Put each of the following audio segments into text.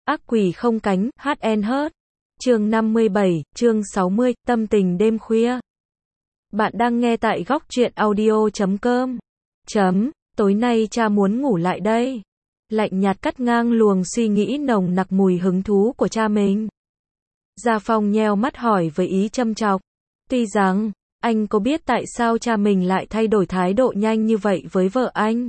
Ác quỷ không cánh, HN Hớt. Chương 57, chương 60, tâm tình đêm khuya. Bạn đang nghe tại góc truyện audio.com. Tối nay cha muốn ngủ lại đây. Lạnh nhạt cắt ngang luồng suy nghĩ nồng nặc mùi hứng thú của cha mình. Gia Phong nheo mắt hỏi với ý châm chọc. Tuy rằng, anh có biết tại sao cha mình lại thay đổi thái độ nhanh như vậy với vợ anh.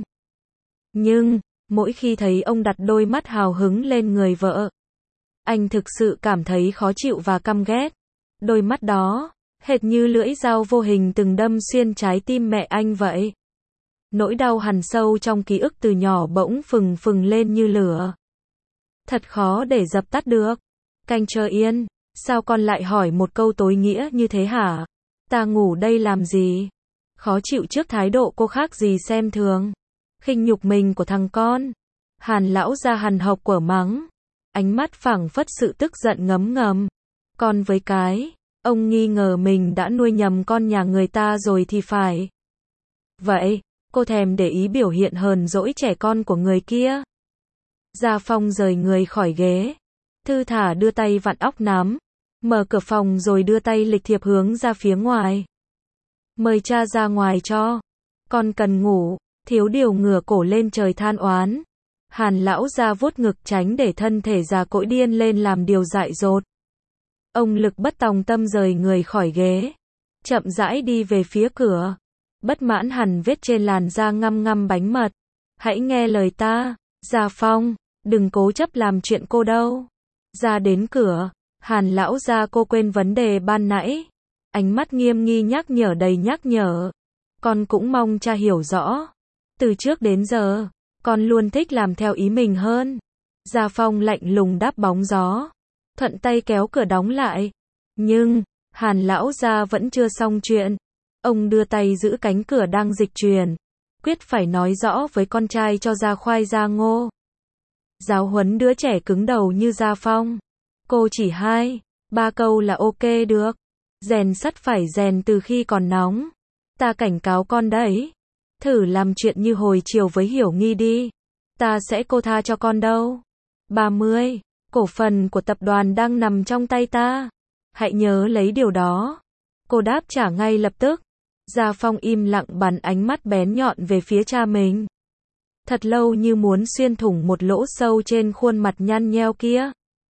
Nhưng, mỗi khi thấy ông đặt đôi mắt hào hứng lên người vợ, anh thực sự cảm thấy khó chịu và căm ghét. Đôi mắt đó, hệt như lưỡi dao vô hình từng đâm xuyên trái tim mẹ anh vậy. Nỗi đau hằn sâu trong ký ức từ nhỏ bỗng phừng phừng lên như lửa. Thật khó để dập tắt được. Canh chờ yên, sao con lại hỏi một câu tối nghĩa như thế hả? Ta ngủ đây làm gì? Khó chịu trước thái độ cô khác gì xem thường, khinh nhục mình của thằng con. Hàn lão ra hằn học quở mắng, ánh mắt phảng phất sự tức giận ngấm ngầm. Con với cái, ông nghi ngờ mình đã nuôi nhầm con nhà người ta rồi thì phải. Vậy, cô thèm để ý biểu hiện hờn dỗi trẻ con của người kia. Gia Phong rời người khỏi ghế, thư thả đưa tay vặn óc nắm, mở cửa phòng rồi đưa tay lịch thiệp hướng ra phía ngoài. Mời cha ra ngoài cho. Con cần ngủ. Thiếu điều ngửa cổ lên trời than oán. Hàn lão ra vuốt ngực tránh để thân thể già cỗi điên lên làm điều dại dột. Ông lực bất tòng tâm rời người khỏi ghế, chậm rãi đi về phía cửa. Bất mãn hằn vết trên làn da ngăm ngăm bánh mật. Hãy nghe lời ta, Gia Phong, đừng cố chấp làm chuyện cô đâu. Ra đến cửa, Hàn lão ra cô quên vấn đề ban nãy. Ánh mắt nghiêm nghi nhắc nhở đầy nhắc nhở. Con cũng mong cha hiểu rõ. Từ trước đến giờ, con luôn thích làm theo ý mình hơn. Gia Phong lạnh lùng đáp bóng gió, thuận tay kéo cửa đóng lại. Nhưng, Hàn lão gia vẫn chưa xong chuyện. Ông đưa tay giữ cánh cửa đang dịch chuyển, quyết phải nói rõ với con trai cho ra khoai ra ngô. Giáo huấn đứa trẻ cứng đầu như Gia Phong. Cô chỉ 2-3 câu là ok được. Rèn sắt phải rèn từ khi còn nóng. Ta cảnh cáo con đấy. Thử làm chuyện như hồi chiều với Hiểu Nghi đi. Ta sẽ cô tha cho con đâu. 30. Cổ phần của tập đoàn đang nằm trong tay ta. Hãy nhớ lấy điều đó. Cô đáp trả ngay lập tức. Gia Phong im lặng bắn ánh mắt bén nhọn về phía cha mình. Thật lâu như muốn xuyên thủng một lỗ sâu trên khuôn mặt nhăn nheo kia.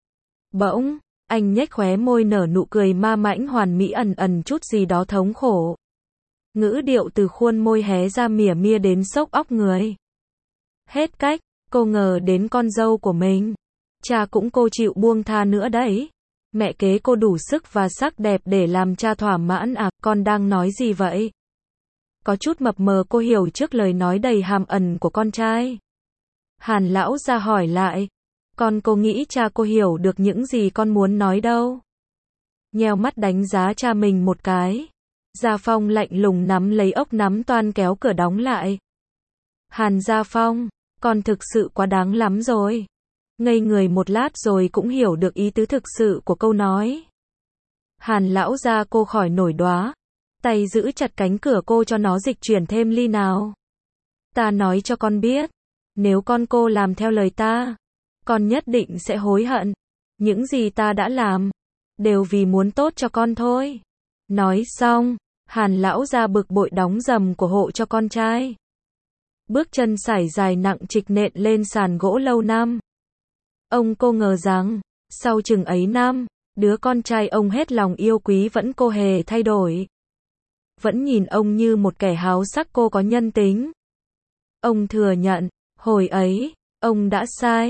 Bỗng, anh nhếch khóe môi nở nụ cười ma mãnh hoàn mỹ ẩn ẩn chút gì đó thống khổ. Ngữ điệu từ khuôn môi hé ra mỉa mia đến sốc óc người. Hết cách, cô ngờ đến con dâu của mình. Cha cũng cô chịu buông tha nữa đấy. Mẹ kế cô đủ sức và sắc đẹp để làm cha thỏa mãn à, con đang nói gì vậy? Có chút mập mờ cô hiểu trước lời nói đầy hàm ẩn của con trai. Hàn lão ra hỏi lại. Con cô nghĩ cha cô hiểu được những gì con muốn nói đâu. Nheo mắt đánh giá cha mình một cái. Gia Phong lạnh lùng nắm lấy ốc nắm toan kéo cửa đóng lại. Hàn Gia Phong, con thực sự quá đáng lắm rồi. Ngây người một lát rồi cũng hiểu được ý tứ thực sự của câu nói. Hàn lão ra cô khỏi nổi đoá. Tay giữ chặt cánh cửa cô cho nó dịch chuyển thêm ly nào. Ta nói cho con biết. Nếu con cô làm theo lời ta, con nhất định sẽ hối hận. Những gì ta đã làm, đều vì muốn tốt cho con thôi. Nói xong, Hàn lão ra bực bội đóng rầm của hộ cho con trai. Bước chân sải dài nặng trịch nện lên sàn gỗ lâu năm. Ông cô ngờ rằng, sau chừng ấy năm, đứa con trai ông hết lòng yêu quý vẫn cô hề thay đổi. Vẫn nhìn ông như một kẻ háo sắc cô có nhân tính. Ông thừa nhận, hồi ấy, ông đã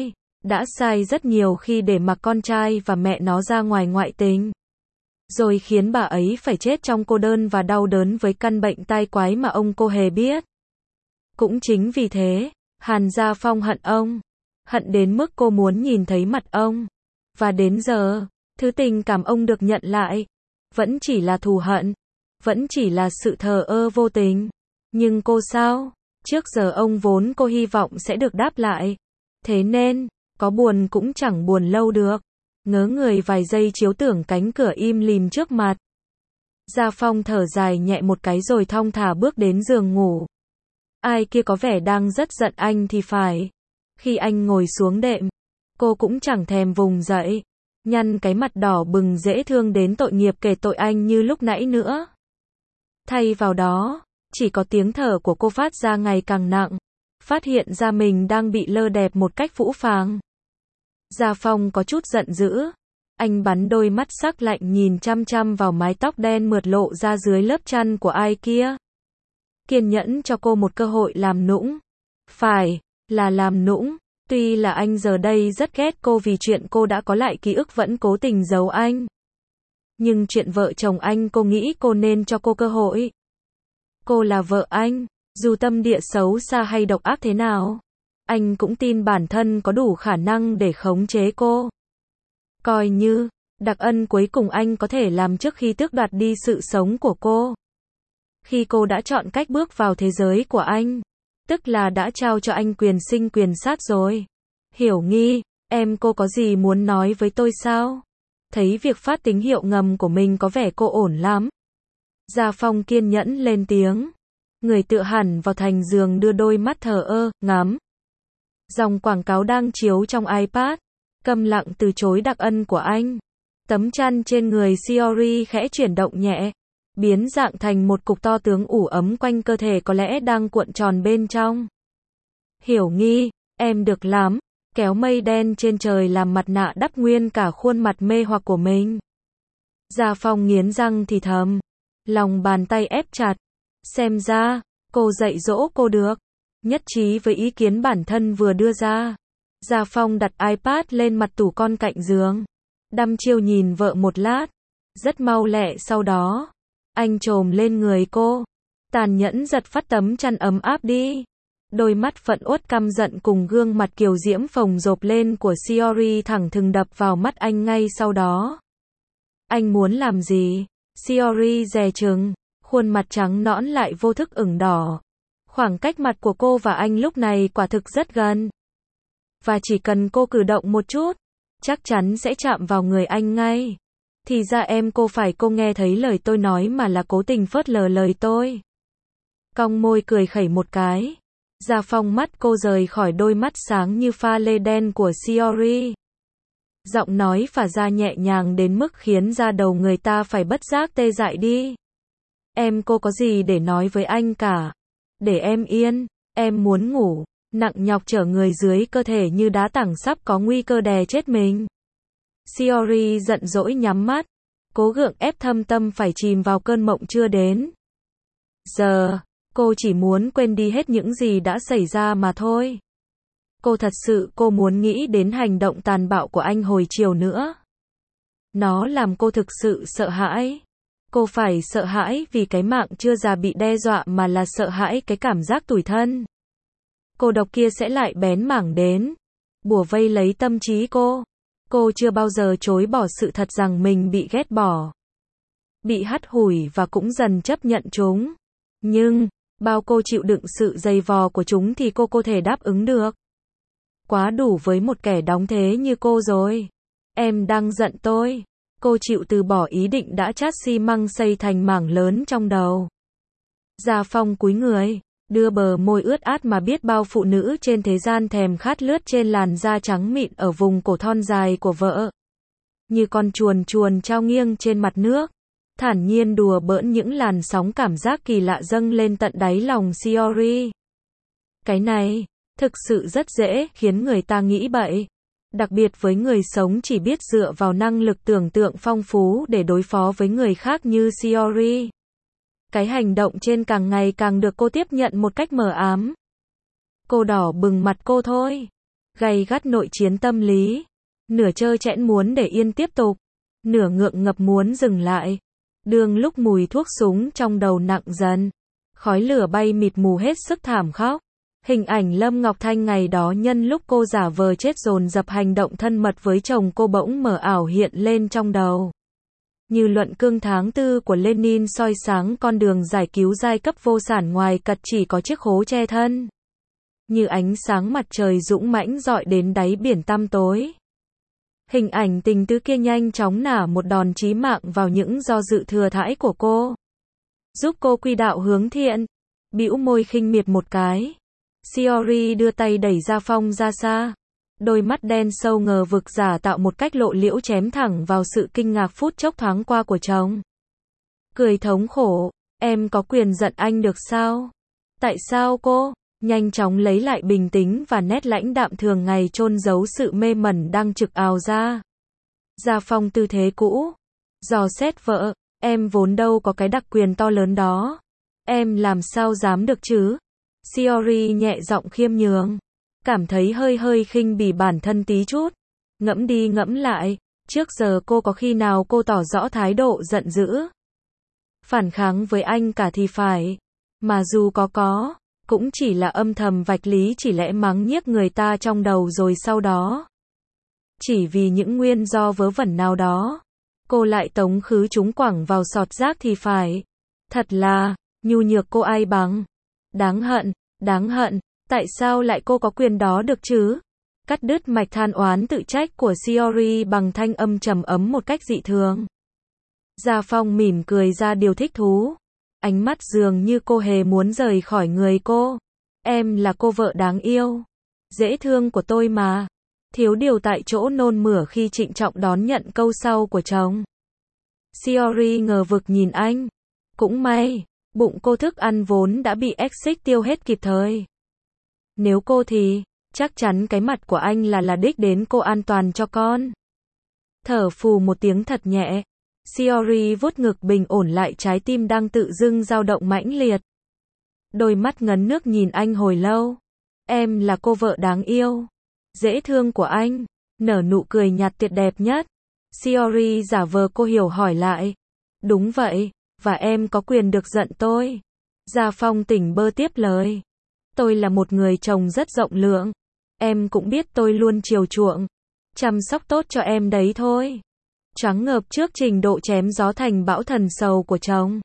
sai rất nhiều khi để mặc con trai và mẹ nó ra ngoài ngoại tình. Rồi khiến bà ấy phải chết trong cô đơn và đau đớn với căn bệnh tai quái mà ông cô hề biết. Cũng chính vì thế, Hàn Gia Phong hận ông. Hận đến mức cô muốn nhìn thấy mặt ông. Và đến giờ, thứ tình cảm ông được nhận lại, vẫn chỉ là thù hận. Vẫn chỉ là sự thờ ơ vô tình. Nhưng cô sao? Trước giờ ông vốn cô hy vọng sẽ được đáp lại. Thế nên, có buồn cũng chẳng buồn lâu được. Ngớ người vài giây chiếu tưởng cánh cửa im lìm trước mặt. Gia Phong thở dài nhẹ một cái rồi thong thả bước đến giường ngủ. Ai kia có vẻ đang rất giận anh thì phải. Khi anh ngồi xuống đệm, Cô cũng chẳng thèm vùng dậy, nhăn cái mặt đỏ bừng dễ thương đến tội nghiệp kể tội anh như lúc nãy nữa. Thay vào đó, chỉ có tiếng thở của cô phát ra ngày càng nặng, phát hiện ra mình đang bị lơ đẹp một cách phũ phàng. Gia Phong có chút giận dữ. Anh bắn đôi mắt sắc lạnh nhìn chăm chăm vào mái tóc đen mượt lộ ra dưới lớp chăn của ai kia. Kiên nhẫn cho cô một cơ hội làm nũng. Phải, là làm nũng. Tuy là anh giờ đây rất ghét cô vì chuyện cô đã có lại ký ức vẫn cố tình giấu anh. Nhưng chuyện vợ chồng anh cô nghĩ cô nên cho cô cơ hội. Cô là vợ anh, dù tâm địa xấu xa hay độc ác thế nào, anh cũng tin bản thân có đủ khả năng để khống chế cô. Coi như đặc ân cuối cùng anh có thể làm trước khi tước đoạt đi sự sống của cô. Khi cô đã chọn cách bước vào thế giới của anh, tức là đã trao cho anh quyền sinh quyền sát rồi. Hiểu Nghi, cô có gì muốn nói với tôi sao? Thấy việc phát tín hiệu ngầm của mình có vẻ cô ổn lắm. Gia Phong kiên nhẫn lên tiếng. Người tựa hẳn vào thành giường đưa đôi mắt thờ ơ, ngắm. Dòng quảng cáo đang chiếu trong iPad. Câm lặng từ chối đặc ân của anh. Tấm chăn trên người Shiori khẽ chuyển động nhẹ, biến dạng thành một cục to tướng ủ ấm quanh cơ thể có lẽ đang cuộn tròn bên trong. Hiểu Nghi, em được lắm. Kéo mây đen trên trời làm mặt nạ đắp nguyên cả khuôn mặt mê hoặc của mình. Gia Phong nghiến răng thì thầm. Lòng bàn tay ép chặt. Xem ra, cô dạy dỗ cô được. Nhất trí với ý kiến bản thân vừa đưa ra. Gia Phong đặt iPad lên mặt tủ con cạnh giường. Đăm chiêu nhìn vợ một lát. Rất mau lẹ sau đó. Anh chồm lên người cô. Tàn nhẫn giật phát tấm chăn ấm áp đi. Đôi mắt phẫn uất căm giận cùng gương mặt kiều diễm phồng rộp lên của Shiori thẳng thừng đập vào mắt anh ngay sau đó. Anh muốn làm gì? Shiori dè chừng, khuôn mặt trắng nõn lại vô thức ửng đỏ. Khoảng cách mặt của cô và anh lúc này quả thực rất gần. Và chỉ cần cô cử động một chút, chắc chắn sẽ chạm vào người anh ngay. Thì ra cô nghe thấy lời tôi nói mà là cố tình phớt lờ lời tôi. Cong môi cười khẩy một cái. Gia Phong mắt cô rời khỏi đôi mắt sáng như pha lê đen của Shiori. Giọng nói phả ra nhẹ nhàng đến mức khiến da đầu người ta phải bất giác tê dại đi. Cô có gì để nói với anh cả. Để em yên, em muốn ngủ. Nặng nhọc chở người dưới cơ thể như đá tảng sắp có nguy cơ đè chết mình. Shiori giận dỗi nhắm mắt. Cố gượng ép thâm tâm phải chìm vào cơn mộng chưa đến. Giờ, cô chỉ muốn quên đi hết những gì đã xảy ra mà thôi. Cô muốn nghĩ đến hành động tàn bạo của anh hồi chiều nữa. Nó làm cô thực sự sợ hãi. Cô phải sợ hãi vì cái mạng chưa già bị đe dọa mà là sợ hãi cái cảm giác tủi thân. Cô độc kia sẽ lại bén mảng đến, bủa vây lấy tâm trí cô. Cô chưa bao giờ chối bỏ sự thật rằng mình bị ghét bỏ, bị hắt hủi và cũng dần chấp nhận chúng. Nhưng, bao cô chịu đựng sự dày vò của chúng thì cô thể đáp ứng được. Quá đủ với một kẻ đóng thế như cô rồi. Em đang giận tôi. Cô chịu từ bỏ ý định đã chát xi măng xây thành mảng lớn trong đầu. Gia Phong cúi người, đưa bờ môi ướt át mà biết bao phụ nữ trên thế gian thèm khát lướt trên làn da trắng mịn ở vùng cổ thon dài của vợ. Như con chuồn chuồn trao nghiêng trên mặt nước, thản nhiên đùa bỡn những làn sóng cảm giác kỳ lạ dâng lên tận đáy lòng Shiori. Cái này, thực sự rất dễ khiến người ta nghĩ bậy. Đặc biệt với người sống chỉ biết dựa vào năng lực tưởng tượng phong phú để đối phó với người khác như Shiori. Cái hành động trên càng ngày càng được cô tiếp nhận một cách mờ ám. Cô đỏ bừng mặt cô thôi. Gay gắt nội chiến tâm lý. Nửa trơ trẽn muốn để yên tiếp tục. Nửa ngượng ngập muốn dừng lại. Đương lúc mùi thuốc súng trong đầu nặng dần. Khói lửa bay mịt mù hết sức thảm khóc. Hình ảnh Lâm Ngọc Thanh ngày đó nhân lúc cô giả vờ chết dồn dập hành động thân mật với chồng cô bỗng mờ ảo hiện lên trong đầu. Như luận cương tháng 4 của Lenin soi sáng con đường giải cứu giai cấp vô sản ngoài cật chỉ có chiếc hố che thân. Như ánh sáng mặt trời dũng mãnh dọi đến đáy biển tăm tối. Hình ảnh tình tứ kia nhanh chóng nả một đòn chí mạng vào những do dự thừa thãi của cô. Giúp cô quy đạo hướng thiện. Bĩu môi khinh miệt một cái. Shiori đưa tay đẩy Gia Phong ra xa. Đôi mắt đen sâu ngờ vực giả tạo một cách lộ liễu chém thẳng vào sự kinh ngạc phút chốc thoáng qua của chồng. Cười thống khổ, em có quyền giận anh được sao? Tại sao cô? Nhanh chóng lấy lại bình tĩnh và nét lãnh đạm thường ngày chôn giấu sự mê mẩn đang trực ào ra. Gia Phong tư thế cũ. Dò xét vợ, em vốn đâu có cái đặc quyền to lớn đó. Em làm sao dám được chứ? Shiori nhẹ giọng khiêm nhường. Cảm thấy hơi khinh bỉ bản thân tí chút. Ngẫm đi ngẫm lại, trước giờ cô có khi nào cô tỏ rõ thái độ giận dữ, phản kháng với anh cả thì phải. Mà dù có, cũng chỉ là âm thầm vạch lý chỉ lẽ mắng nhiếc người ta trong đầu rồi sau đó. Chỉ vì những nguyên do vớ vẩn nào đó, cô lại tống khứ chúng quẳng vào sọt rác thì phải. Thật là, nhu nhược cô ai bằng. Đáng hận, tại sao lại cô có quyền đó được chứ? Cắt đứt mạch than oán tự trách của Shiori bằng thanh âm trầm ấm một cách dị thường. Gia Phong mỉm cười ra điều thích thú. Ánh mắt dường như cô hề muốn rời khỏi người cô. Em là cô vợ đáng yêu, dễ thương của tôi mà. Thiếu điều tại chỗ nôn mửa khi trịnh trọng đón nhận câu sau của chồng. Shiori ngờ vực nhìn anh. Cũng may, bụng cô thức ăn vốn đã bị exit tiêu hết kịp thời. Nếu cô thì, chắc chắn cái mặt của anh là đích đến cô an toàn cho con. Thở phù một tiếng thật nhẹ. Shiori vuốt ngực bình ổn lại trái tim đang tự dưng dao động mãnh liệt. Đôi mắt ngấn nước nhìn anh hồi lâu. Em là cô vợ đáng yêu, dễ thương của anh. Nở nụ cười nhạt tuyệt đẹp nhất. Shiori giả vờ cô hiểu hỏi lại. Đúng vậy, và em có quyền được giận tôi. Gia Phong tỉnh bơ tiếp lời. Tôi là một người chồng rất rộng lượng. Em cũng biết tôi luôn chiều chuộng, chăm sóc tốt cho em đấy thôi. Choáng ngợp trước trình độ chém gió thành bão thần sầu của chồng.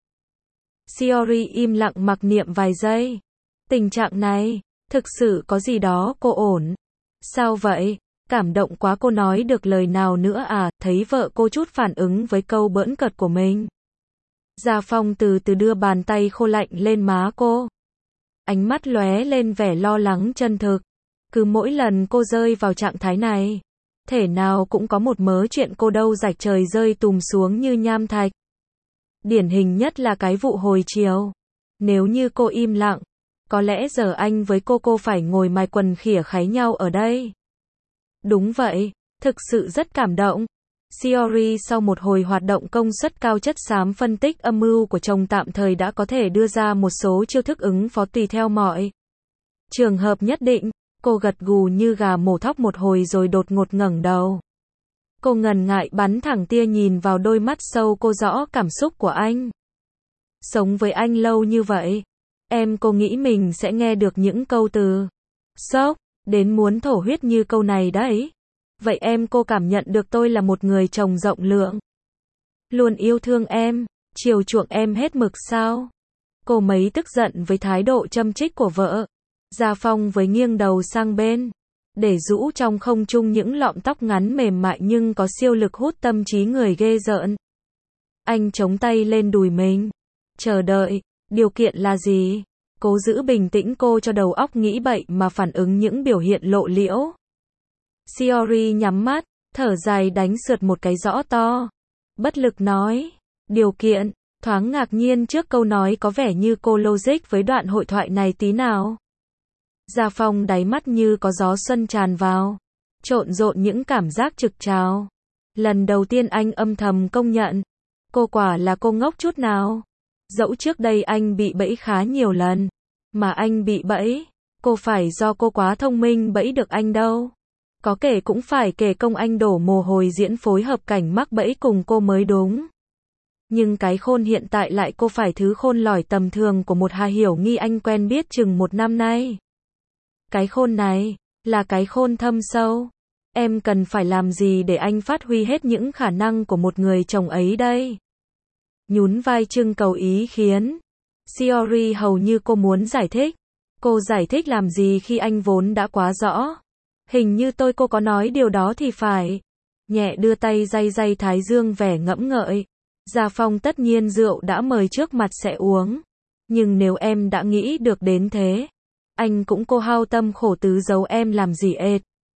Shiori im lặng mặc niệm vài giây. Tình trạng này, thực sự có gì đó cô ổn. Sao vậy? Cảm động quá cô nói được lời nào nữa à? Thấy vợ cô chút phản ứng với câu bỡn cợt của mình. Gia Phong từ từ đưa bàn tay khô lạnh lên má cô. Ánh mắt lóe lên vẻ lo lắng chân thực. Cứ mỗi lần cô rơi vào trạng thái này, thể nào cũng có một mớ chuyện cô đâu rạch trời rơi tùm xuống như nham thạch. Điển hình nhất là cái vụ hồi chiều. Nếu như cô im lặng, có lẽ giờ anh với cô phải ngồi mài quần khỉa kháy nhau ở đây. Đúng vậy, thực sự rất cảm động. Shiori sau một hồi hoạt động công suất cao chất xám phân tích âm mưu của chồng tạm thời đã có thể đưa ra một số chiêu thức ứng phó tùy theo mọi trường hợp nhất định. Cô gật gù như gà mổ thóc một hồi rồi đột ngột ngẩng đầu. Cô ngần ngại bắn thẳng tia nhìn vào đôi mắt sâu cô rõ cảm xúc của anh. Sống với anh lâu như vậy, cô nghĩ mình sẽ nghe được những câu từ sốc đến muốn thổ huyết như câu này đấy. Vậy cô cảm nhận được tôi là một người chồng rộng lượng, luôn yêu thương em, chiều chuộng em hết mực sao? Cô mấy tức giận với thái độ châm chích của vợ. Gia Phong với nghiêng đầu sang bên, để rũ trong không trung những lọn tóc ngắn mềm mại nhưng có siêu lực hút tâm trí người ghê rợn. Anh chống tay lên đùi mình. Chờ đợi, điều kiện là gì? Cố giữ bình tĩnh cô cho đầu óc nghĩ bậy mà phản ứng những biểu hiện lộ liễu. Shiori nhắm mắt, thở dài đánh sượt một cái rõ to. Bất lực nói, điều kiện, thoáng ngạc nhiên trước câu nói có vẻ như cô logic với đoạn hội thoại này tí nào. Gia Phong đáy mắt như có gió xuân tràn vào, trộn rộn những cảm giác trực trào. Lần đầu tiên anh âm thầm công nhận, cô quả là cô ngốc chút nào. Dẫu trước đây anh bị bẫy khá nhiều lần, mà anh bị bẫy, cô phải do cô quá thông minh bẫy được anh đâu. Có kể cũng phải kể công anh đổ mồ hôi diễn phối hợp cảnh mắc bẫy cùng cô mới đúng. Nhưng cái khôn hiện tại lại cô phải thứ khôn lỏi tầm thường của một Hà Hiểu Nghi anh quen biết chừng 1 năm nay. Cái khôn này, là cái khôn thâm sâu. Em cần phải làm gì để anh phát huy hết những khả năng của một người chồng ấy đây? Nhún vai trưng cầu ý khiến. Shiori hầu như cô muốn giải thích. Cô giải thích làm gì khi anh vốn đã quá rõ. Hình như cô có nói điều đó thì phải. Nhẹ đưa tay day thái dương vẻ ngẫm ngợi. Gia Phong tất nhiên rượu đã mời trước mặt sẽ uống. Nhưng nếu em đã nghĩ được đến thế, anh cũng cô hao tâm khổ tứ giấu em làm gì ệt.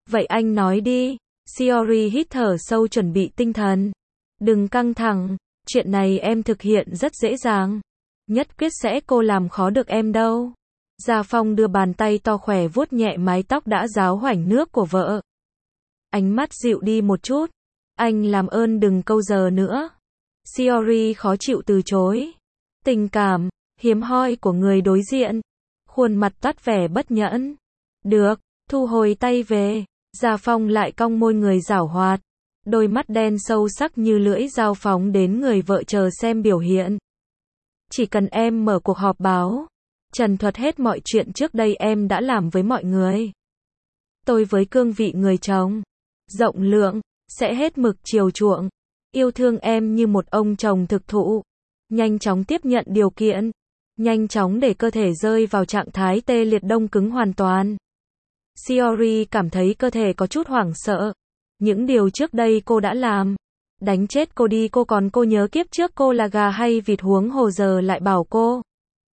Vậy anh nói đi. Shiori hít thở sâu chuẩn bị tinh thần. Đừng căng thẳng, chuyện này em thực hiện rất dễ dàng. Nhất quyết sẽ cô làm khó được em đâu. Gia Phong đưa bàn tay to khỏe vuốt nhẹ mái tóc đã ráo hoảnh nước của vợ. Ánh mắt dịu đi một chút. Anh làm ơn đừng câu giờ nữa. Shiori khó chịu từ chối. Tình cảm hiếm hoi của người đối diện. Khuôn mặt toát vẻ bất nhẫn. Được, thu hồi tay về. Gia Phong lại cong môi người giảo hoạt. Đôi mắt đen sâu sắc như lưỡi dao phóng đến người vợ chờ xem biểu hiện. Chỉ cần em mở cuộc họp báo, trần thuật hết mọi chuyện trước đây em đã làm với mọi người. Tôi với cương vị người chồng rộng lượng, sẽ hết mực chiều chuộng, yêu thương em như một ông chồng thực thụ, nhanh chóng tiếp nhận điều kiện, nhanh chóng để cơ thể rơi vào trạng thái tê liệt đông cứng hoàn toàn. Shiori cảm thấy cơ thể có chút hoảng sợ. Những điều trước đây cô đã làm. Đánh chết cô đi, cô nhớ kiếp trước cô là gà hay vịt, huống hồ giờ lại bảo cô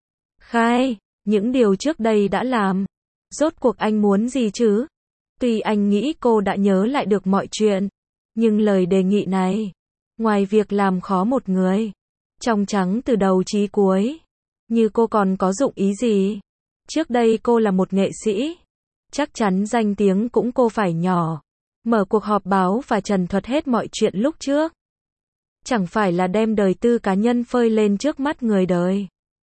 khai những điều trước đây đã làm. Rốt cuộc anh muốn gì chứ? Tuy anh nghĩ cô đã nhớ lại được mọi chuyện, nhưng lời đề nghị này, ngoài việc làm khó một người trong trắng từ đầu chí cuối, như cô còn có dụng ý gì? Trước đây cô là một nghệ sĩ, chắc chắn danh tiếng cũng cô phải nhỏ. Mở cuộc họp báo và trần thuật hết mọi chuyện lúc trước. Chẳng phải là đem đời tư cá nhân phơi lên trước mắt người đời.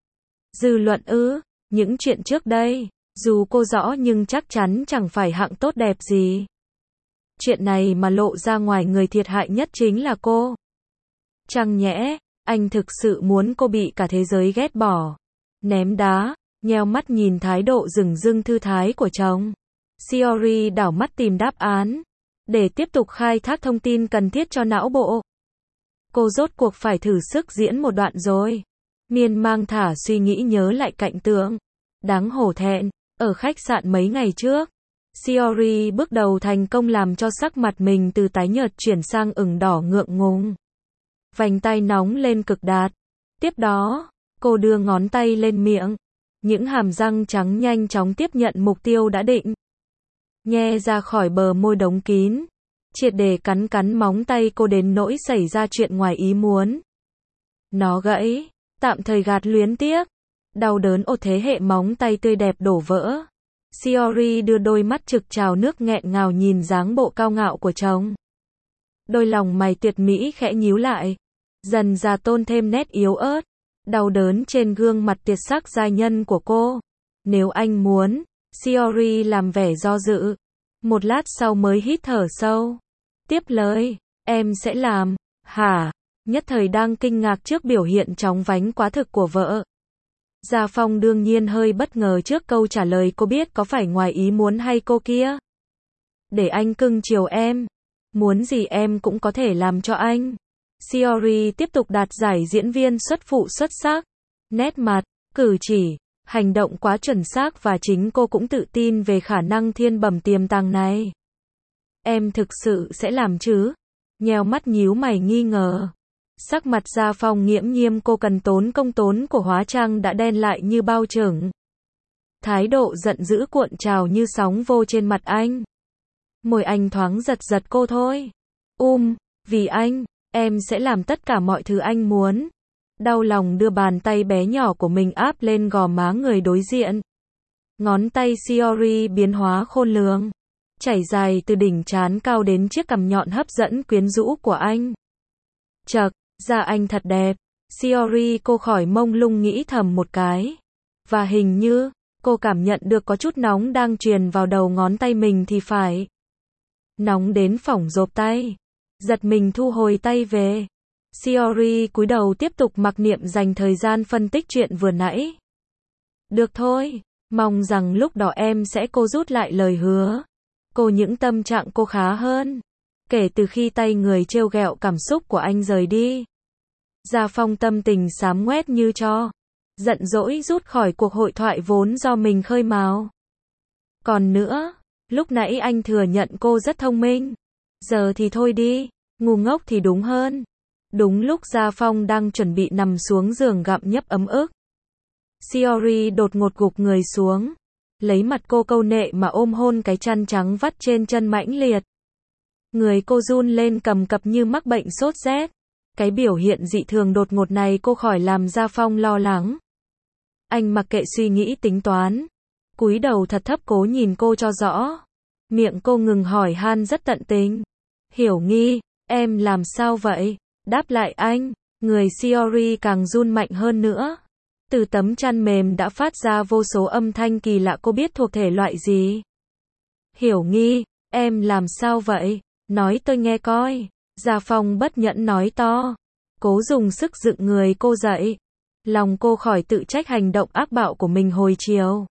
Dư luận ư? Những chuyện trước đây, dù cô rõ nhưng chắc chắn chẳng phải hạng tốt đẹp gì. Chuyện này mà lộ ra ngoài, người thiệt hại nhất chính là cô. Chẳng nhẽ, anh thực sự muốn cô bị cả thế giới ghét bỏ, ném đá, nheo mắt nhìn thái độ dửng dưng thư thái của chồng. Shiori đảo mắt tìm đáp án, để tiếp tục khai thác thông tin cần thiết cho não bộ. Cô rốt cuộc phải thử sức diễn một đoạn rồi. Miên mang thả suy nghĩ nhớ lại cảnh tượng đáng hổ thẹn ở khách sạn mấy ngày trước. Shiori bước đầu thành công làm cho sắc mặt mình từ tái nhợt chuyển sang ửng đỏ ngượng ngùng. Vành tay nóng lên cực đạt. Tiếp đó, cô đưa ngón tay lên miệng. Những hàm răng trắng nhanh chóng tiếp nhận mục tiêu đã định. Nhe ra khỏi bờ môi đóng kín. Triệt để cắn móng tay cô đến nỗi xảy ra chuyện ngoài ý muốn. Nó gãy, tạm thời gạt luyến tiếc. Đau đớn ột thế hệ móng tay tươi đẹp đổ vỡ. Shiori đưa đôi mắt trực trào nước nghẹn ngào nhìn dáng bộ cao ngạo của chồng. Đôi lòng mày tuyệt mỹ khẽ nhíu lại, dần dà tôn thêm nét yếu ớt. Đau đớn trên gương mặt tuyệt sắc giai nhân của cô. Nếu anh muốn, Shiori làm vẻ do dự. Một lát sau mới hít thở sâu. Tiếp lời, em sẽ làm. Hả? Nhất thời đang kinh ngạc trước biểu hiện chóng vánh quá thực của vợ. Gia Phong đương nhiên hơi bất ngờ trước câu trả lời cô, biết có phải ngoài ý muốn hay cô kia. Để anh cưng chiều em. Muốn gì em cũng có thể làm cho anh. Shiori tiếp tục đạt giải diễn viên xuất phụ xuất sắc. Nét mặt, cử chỉ, hành động quá chuẩn xác và chính cô cũng tự tin về khả năng thiên bẩm tiềm tàng này. Em thực sự sẽ làm chứ? Nheo mắt nhíu mày nghi ngờ. Sắc mặt Gia Phong nghiễm nhiên, cô cần tốn công tốn của hóa trang đã đen lại như bao trừng. Thái độ giận dữ cuộn trào như sóng vô trên mặt anh. Môi anh thoáng giật cô thôi. Vì anh, em sẽ làm tất cả mọi thứ anh muốn. Đau lòng đưa bàn tay bé nhỏ của mình áp lên gò má người đối diện. Ngón tay Shiori biến hóa khôn lường, chảy dài từ đỉnh trán cao đến chiếc cằm nhọn hấp dẫn quyến rũ của anh. Chậc, da anh thật đẹp. Shiori cô khỏi mông lung nghĩ thầm một cái. Và hình như, cô cảm nhận được có chút nóng đang truyền vào đầu ngón tay mình thì phải. Nóng đến phỏng rộp tay. Giật mình thu hồi tay về. Shiori cúi đầu tiếp tục mặc niệm, dành thời gian phân tích chuyện vừa nãy. Được thôi, mong rằng lúc đó em sẽ. Cô rút lại lời hứa. Cô những tâm trạng cô khá hơn. Kể từ khi tay người trêu ghẹo cảm xúc của anh rời đi. Gia Phong tâm tình xám ngoét như tro. Giận dỗi rút khỏi cuộc hội thoại vốn do mình khơi mào. Còn nữa, lúc nãy anh thừa nhận cô rất thông minh. Giờ thì thôi đi, ngu ngốc thì đúng hơn. Đúng lúc Gia Phong đang chuẩn bị nằm xuống giường gặm nhấm ấm ức, Shiori đột ngột gục người xuống. lấy mặt cô câu nệ mà ôm hôn cái chăn trắng vắt trên chân mãnh liệt. Người cô run lên cầm cập như mắc bệnh sốt rét. Cái biểu hiện dị thường đột ngột này cô khỏi làm Gia Phong lo lắng. Anh mặc kệ suy nghĩ tính toán, cúi đầu thật thấp cố nhìn cô cho rõ. Miệng cô ngừng hỏi han rất tận tình. Hiểu Nghi, em làm sao vậy? Đáp lại anh, người Shiori càng run mạnh hơn nữa. Từ tấm chăn mềm đã phát ra vô số âm thanh kỳ lạ, cô biết thuộc thể loại gì. Hiểu Nghi, em làm sao vậy? Nói tôi nghe coi. Gia Phong bất nhẫn nói to. Cố dùng sức dựng người cô dậy. Lòng cô khỏi tự trách hành động ác bạo của mình hồi chiều.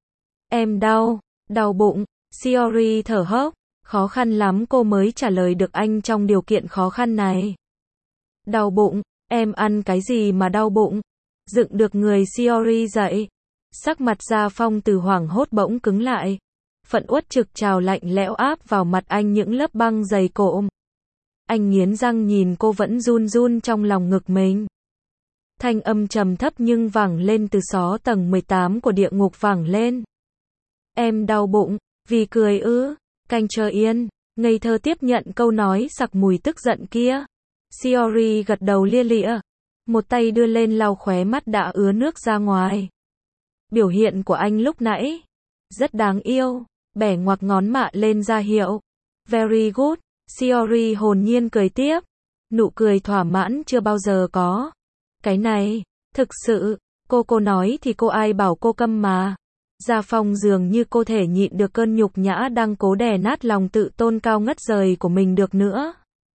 Em đau bụng. Shiori thở hốc. Khó khăn lắm cô mới trả lời được anh trong điều kiện khó khăn này. Đau bụng, em ăn cái gì mà đau bụng? Dựng được người Shiori dậy. Sắc mặt Gia Phong từ hoảng hốt bỗng cứng lại. Phận uất trực trào lạnh lẽo áp vào mặt anh những lớp băng dày cộm. Anh nghiến răng nhìn cô vẫn run run trong lòng ngực mình. Thanh âm trầm thấp nhưng vẳng lên từ xó tầng 18 của địa ngục vẳng lên. Em đau bụng, vì cười ư? Canh chờ yên, ngây thơ tiếp nhận câu nói sặc mùi tức giận kia. Shiori gật đầu lia lịa. Một tay đưa lên lau khóe mắt đã ứa nước ra ngoài. Biểu hiện của anh lúc nãy rất đáng yêu. Bẻ ngoặc ngón mạ lên ra hiệu. Very good. Shiori hồn nhiên cười tiếp. Nụ cười thỏa mãn chưa bao giờ có. Cái này, thực sự, cô nói thì cô ai bảo cô câm mà. Gia Phong dường như cô thể nhịn được cơn nhục nhã đang cố đè nát lòng tự tôn cao ngất rời của mình được nữa.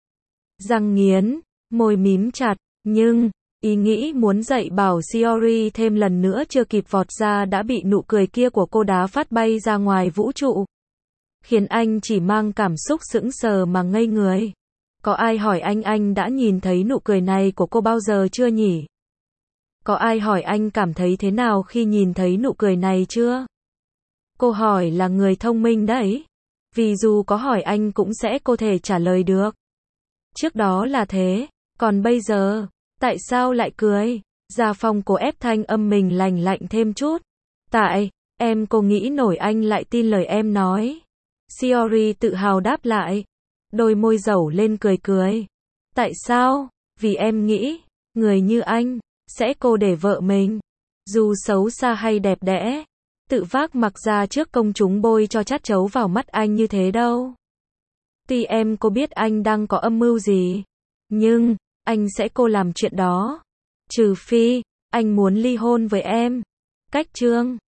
Răng nghiến, môi mím chặt, nhưng, ý nghĩ muốn dạy bảo Shiori thêm lần nữa chưa kịp vọt ra đã bị nụ cười kia của cô đá phát bay ra ngoài vũ trụ. Khiến anh chỉ mang cảm xúc sững sờ mà ngây người. Có ai hỏi anh đã nhìn thấy nụ cười này của cô bao giờ chưa nhỉ? Có ai hỏi anh cảm thấy thế nào khi nhìn thấy nụ cười này chưa? Cô hỏi là người thông minh đấy. Vì dù có hỏi anh cũng sẽ có thể trả lời được. Trước đó là thế, còn bây giờ, tại sao lại cười? Gia Phong cố ép thanh âm mình lành lạnh thêm chút. Tại, em cô nghĩ nổi anh lại tin lời em nói. Shiori tự hào đáp lại. Đôi môi dẩu lên cười. Tại sao? Vì em nghĩ, người như anh, sẽ cô để vợ mình. Dù xấu xa hay đẹp đẽ, tự vác mặc ra trước công chúng bôi cho chát chấu vào mắt anh như thế đâu. Tuy em cô biết anh đang có âm mưu gì, nhưng, anh sẽ cô làm chuyện đó. Trừ phi, anh muốn ly hôn với em. Cách chương